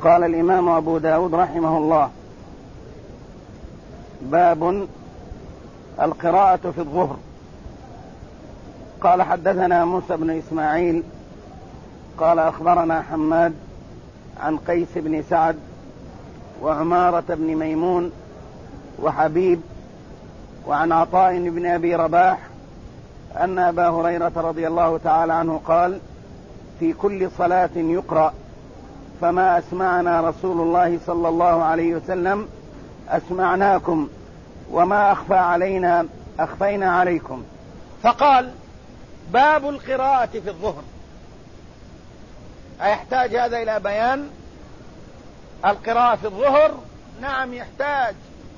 قال الإمام أبو داود رحمه الله: باب القراءة في الظهر. قال: حدثنا موسى بن إسماعيل قال: أخبرنا حماد عن قيس بن سعد وعمارة بن ميمون وحبيب وعن عطاء بن أبي رباح أن أبا هريرة رضي الله تعالى عنه قال: في كل صلاة يقرأ، فما أسمعنا رسول الله صلى الله عليه وسلم أسمعناكم، وما أخفى علينا أخفينا عليكم. فقال: باب القراءة في الظهر. أيحتاج هذا إلى بيان؟ القراءة في الظهر نعم يحتاج.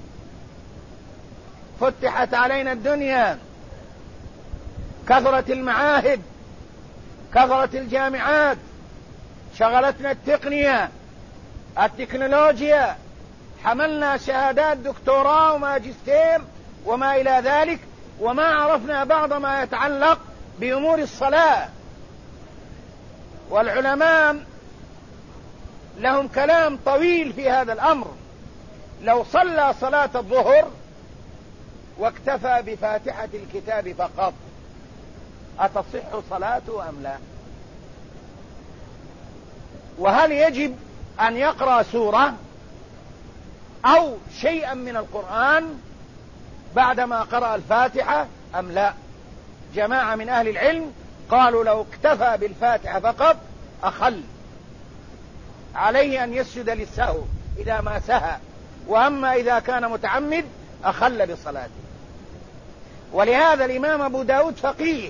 فتحت علينا الدنيا، كثرت المعاهد، كثرت الجامعات، شغلتنا التقنية التكنولوجيا، حملنا شهادات دكتوراه وماجستير وما إلى ذلك، وما عرفنا بعض ما يتعلق بأمور الصلاة. والعلماء لهم كلام طويل في هذا الأمر. لو صلى صلاة الظهر واكتفى بفاتحة الكتاب فقط أتصح صلاته أم لا؟ وهل يجب أن يقرأ سورة أو شيئا من القرآن بعدما قرأ الفاتحة أم لا؟ جماعة من أهل العلم قالوا لو اكتفى بالفاتحة فقط أخل، عليه أن يسجد للسهو إذا ما سهى، وأما إذا كان متعمد أخل بصلاته. ولهذا الإمام أبو داود فقيه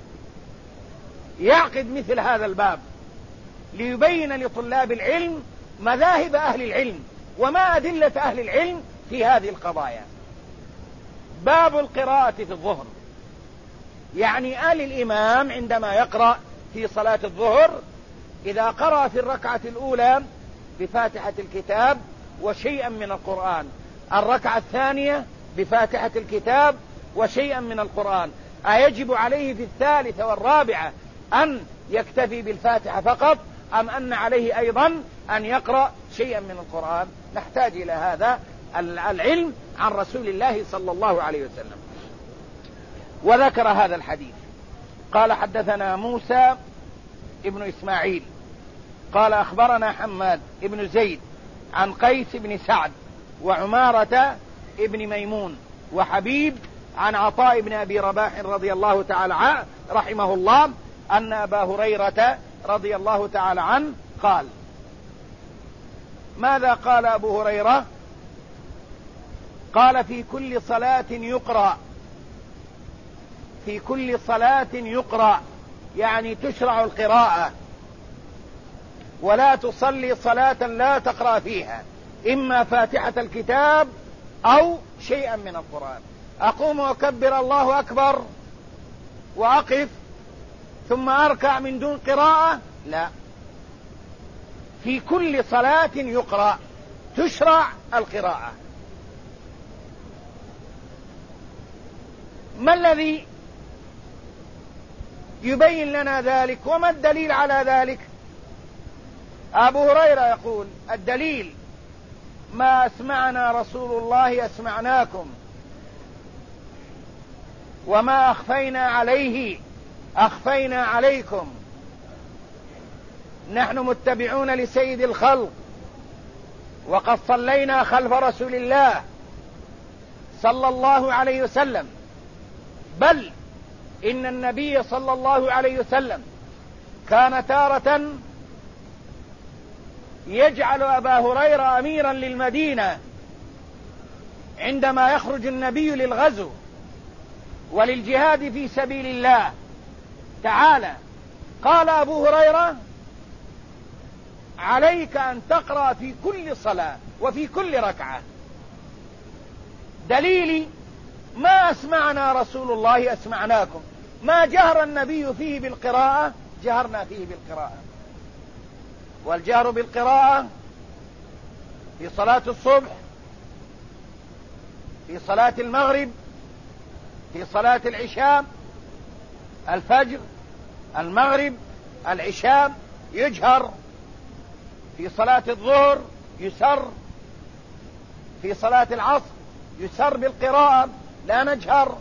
يعقد مثل هذا الباب ليبين لطلاب العلم مذاهب أهل العلم وما أدلة أهل العلم في هذه القضايا. باب القراءة في الظهر، يعني الإمام عندما يقرأ في صلاة الظهر إذا قرأ في الركعة الأولى بفاتحة الكتاب وشيئا من القرآن، الركعة الثانية بفاتحة الكتاب وشيئا من القرآن، أيجب عليه في الثالثة والرابعة أن يكتفي بالفاتحة فقط، أم أن عليه أيضا أن يقرأ شيئا من القرآن؟ نحتاج إلى هذا العلم عن رسول الله صلى الله عليه وسلم. وذكر هذا الحديث. قال: حدثنا موسى ابن إسماعيل قال: أخبرنا حماد ابن زيد عن قيس بن سعد وعمارة ابن ميمون وحبيب عن عطاء بن أبي رباح رضي الله تعالى رحمه الله أن أبا هريرة رضي الله تعالى عنه قال. ماذا قال أبو هريرة؟ قال: في كل صلاة يقرأ. في كل صلاة يقرأ يعني تشرع القراءة، ولا تصلي صلاة لا تقرأ فيها إما فاتحة الكتاب أو شيئا من القرآن. أقوم وأكبر الله أكبر وأقف ثم أركع من دون قراءة؟ لا، في كل صلاة يقرأ تشرع القراءة. ما الذي يبين لنا ذلك وما الدليل على ذلك؟ أبو هريرة يقول: الدليل ما أسمعنا رسول الله أسمعناكم، وما أخفينا عليه أخفينا عليكم. نحن متبعون لسيد الخلق، وقد صلينا خلف رسول الله صلى الله عليه وسلم، بل إن النبي صلى الله عليه وسلم كان تارة يجعل أبا هريرة أميرا للمدينة عندما يخرج النبي للغزو وللجهاد في سبيل الله تعالى. قال أبو هريرة: عليك أن تقرأ في كل صلاة وفي كل ركعة. دليلي ما أسمعنا رسول الله أسمعناكم، ما جهر النبي فيه بالقراءة جهرنا فيه بالقراءة. والجهر بالقراءة في صلاة الصبح، في صلاة المغرب، في صلاة العشاء، الفجر، المغرب، العشاء، يجهر في صلاة الظهر يسر، في صلاة العصر يسر بالقراءة لا نجهر،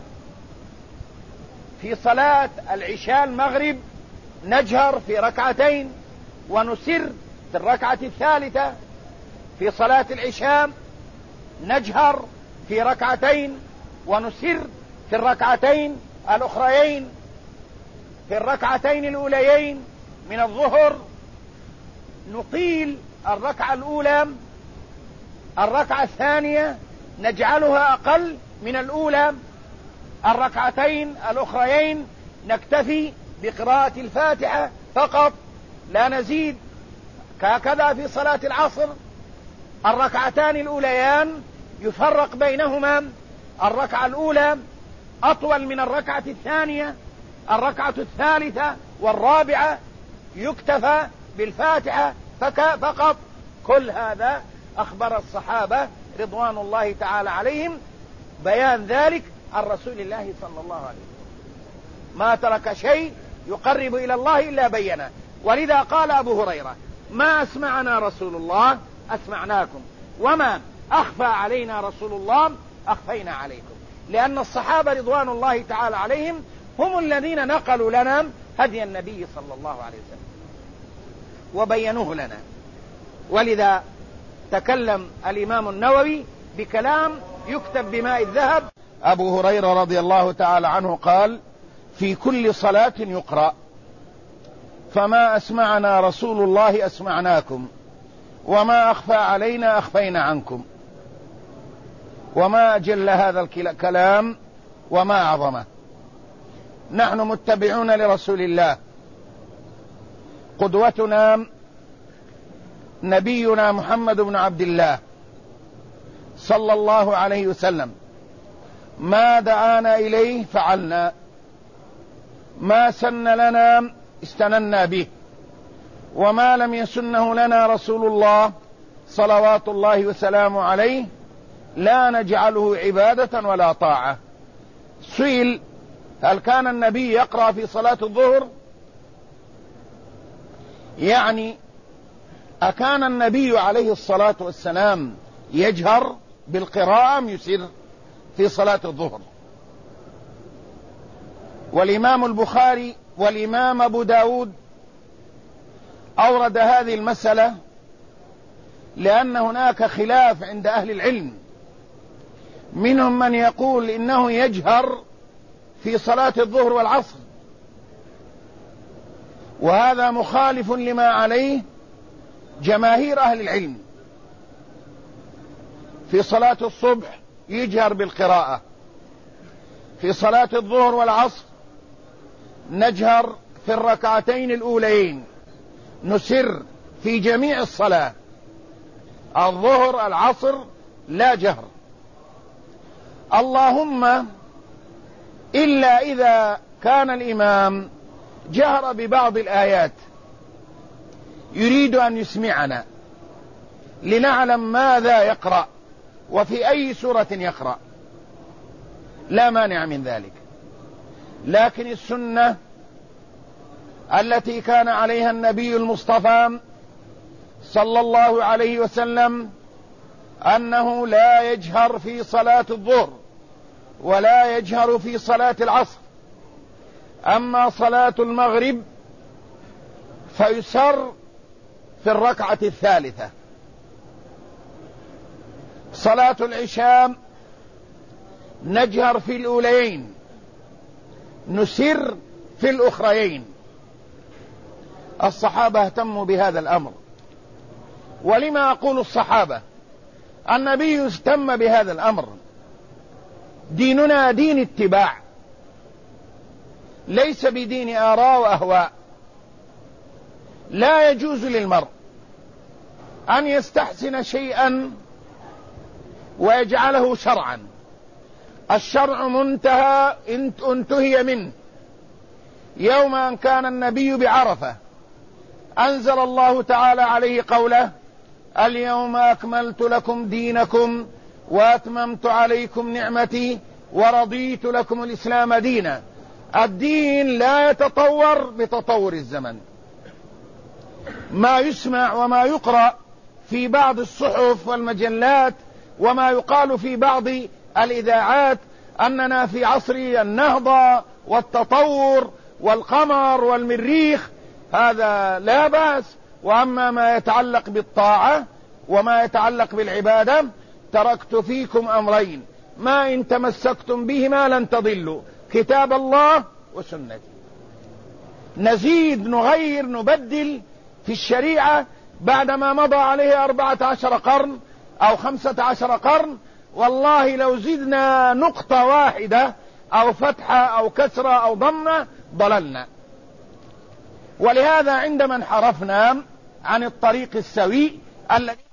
في صلاة العشاء المغرب نجهر في ركعتين ونسر في الركعة الثالثة، في صلاة العشاء نجهر في ركعتين ونسر في الركعتين الأخريين، في الركعتين الأوليين من الظهر نقيل الركعة الأولى، الركعة الثانية نجعلها أقل من الأولى، الركعتين الأخريين نكتفي بقراءة الفاتحة فقط لا نزيد. كهكذا في صلاة العصر الركعتان الأوليان يفرق بينهما، الركعة الأولى أطول من الركعة الثانية، الركعة الثالثة والرابعة يكتفى بالفاتحة فقط. كل هذا أخبر الصحابة رضوان الله تعالى عليهم بيان ذلك عن رسول الله صلى الله عليه وسلم، ما ترك شيء يقرب إلى الله إلا بينه. ولذا قال أبو هريرة: ما أسمعنا رسول الله أسمعناكم، وما أخفى علينا رسول الله أخفينا عليكم. لأن الصحابة رضوان الله تعالى عليهم هم الذين نقلوا لنا هدي النبي صلى الله عليه وسلم وبينوه لنا. ولذا تكلم الإمام النووي بكلام يكتب بماء الذهب. أبو هريرة رضي الله تعالى عنه قال: في كل صلاة يقرأ: فما أسمعنا رسول الله أسمعناكم، وما أخفى علينا أخفينا عنكم. وما أجل هذا الكلام وما أعظمه. نحن متبعون لرسول الله، قدوتنا نبينا محمد بن عبد الله صلى الله عليه وسلم، ما دعانا إليه فعلنا، ما سن لنا استننا به، وما لم يسنه لنا رسول الله صلوات الله وسلامه عليه لا نجعله عبادة ولا طاعة. سئل: هل كان النبي يقرأ في صلاة الظهر؟ يعني أكان النبي عليه الصلاة والسلام يجهر بالقراءة أم يسر في صلاة الظهر؟ والإمام البخاري والإمام أبو داود أورد هذه المسألة لأن هناك خلاف عند أهل العلم، منهم من يقول إنه يجهر في صلاة الظهر والعصر، وهذا مخالف لما عليه جماهير أهل العلم. في صلاة الصبح يجهر بالقراءة، في صلاة الظهر والعصر نجهر في الركعتين الأوليين، نسر في جميع الصلاة، الظهر العصر لا جهر. اللهم إلا إذا كان الإمام جهر ببعض الآيات يريد أن يسمعنا لنعلم ماذا يقرأ وفي أي سورة يقرأ، لا مانع من ذلك. لكن السنة التي كان عليها النبي المصطفى صلى الله عليه وسلم أنه لا يجهر في صلاة الظهر ولا يجهر في صلاة العصر. أما صلاة المغرب فيسر في الركعة الثالثة. صلاة العشاء نجهر في الأوليين، نسر في الأخريين. الصحابة اهتموا بهذا الأمر. ولما أقول الصحابة؟ النبي اهتم بهذا الأمر. ديننا دين اتباع، ليس بدين آراء وأهواء. لا يجوز للمرء أن يستحسن شيئا ويجعله شرعا. الشرع منتهى انتهي منه يوم أن كان النبي بعرفة، أنزل الله تعالى عليه قوله: اليوم أكملت لكم دينكم وأتممت عليكم نعمتي ورضيت لكم الإسلام دينا. الدين لا يتطور بتطور الزمن. ما يسمع وما يقرأ في بعض الصحف والمجلات وما يقال في بعض الإذاعات أننا في عصر النهضة والتطور والقمر والمريخ، هذا لا بأس. وأما ما يتعلق بالطاعة وما يتعلق بالعبادة تركت فيكم أمرين ما إن تمسكتم بهما لن تضلوا، كتاب الله وسنتي. نزيد نغير نبدل في الشريعة بعدما مضى عليه 14 قرن أو 15 قرن، والله لو زدنا نقطة واحدة أو فتحة أو كسرة أو ضمة ضللنا. ولهذا عندما انحرفنا عن الطريق السوي الذي